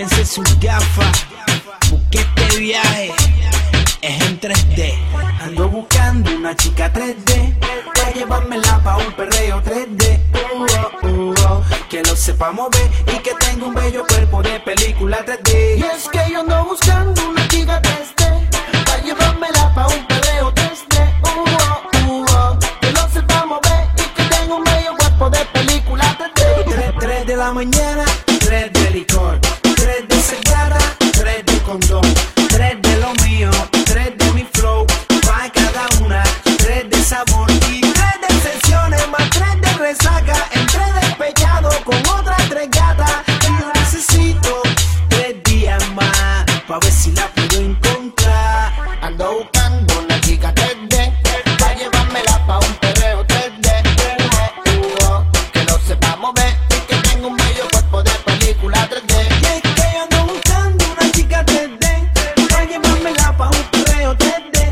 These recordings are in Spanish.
Llévense sus gafas, busque este viaje, es en 3D. Ando buscando una chica 3D para llevármela pa' un perreo 3D. Que lo sepa mover y que tenga un bello cuerpo de película 3D. Y es que yo ando buscando una chica 3D para llevármela pa' un perreo 3D. Que lo sepa mover y que tenga un bello cuerpo de película 3D. 3 de la mañana, 3 de licor, 3 de cigarra, 3 de condón, 3 de lo mío, 3 de mi flow, pa' cada una, 3 de sabor y 3 de sesiones, más 3 de resaca, entre despechado con otras 3 gatas. Y yo necesito 3 días más, pa' ver si la puedo encontrar. Ando buscando una chica 3D, pa' llevármela pa' un perreo 3D. Que no sepa mover y que tenga un bello cuerpo de película 3D. Y es que yo ando buscando una chica 3D, pa' llevármela pa' un perreo 3D.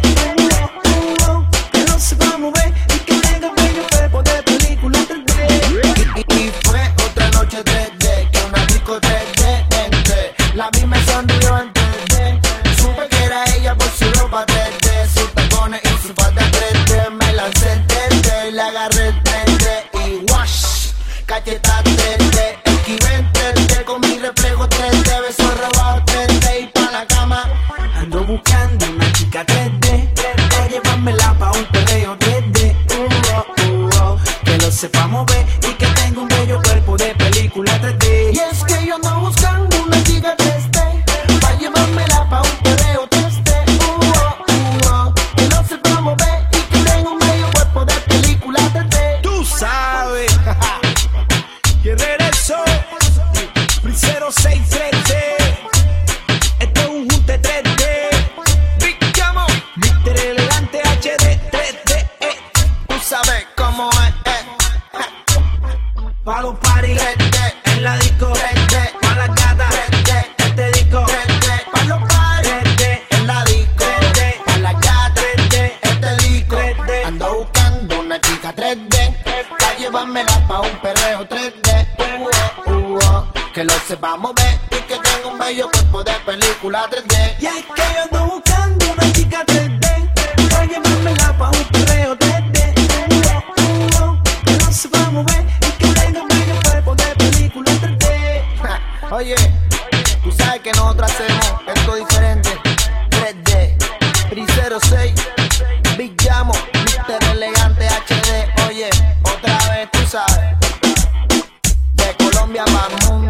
Que no sepa mover y que tenga un bello cuerpo de película 3D. Y fue otra noche 3D, que una disco 3D entré. La vi me sonrió en 3D, supe que era ella por su ropa 3D, sus tacones y su falda 3D. Me lancé en 3D, le agarré el 3D y wash, cacheta 3D, esquivé en 3D con mi reflejo 3D, beso robado 3D y pa' la cama. Ando buscando una chica 3D, para llevármela pa' un perreo 3D. Que lo sepa mover y que tenga un bello cuerpo de película 3D. Y es que yo ando buscando una chica 3D, para llevármela pa' un perreo 3D. Que lo sepa mover y que tenga un bello cuerpo de película 3D. Tú sabes, que regresó, Princero 6 3D, este es un junte 3D, Big Camo, Mr. Elegante HD 3D, Tú sabes cómo es, pa' los party, 3D, en la disco, 3D, pa' las gatas, 3D, este disco, 3D, pa' los party, 3D, en la disco, 3D, pa' la gata, 3D, este disco. 3D. Ando buscando una chica 3D, pa' llevármela pa' un perreo 3D. Que lo sepa mover y que tenga un bello cuerpo de película 3D. Y es que yo ando buscando una chica 3D, pa' llevármela pa' un perreo 3D. Que lo sepa mover y que tenga un bello cuerpo de película 3D. Oye, tú sabes que nosotros hacemos esto diferente. 3D, Princero 6, Big Llamo, Mr. Elegante HD. Oye, otra vez tú sabes, de Colombia para el mundo.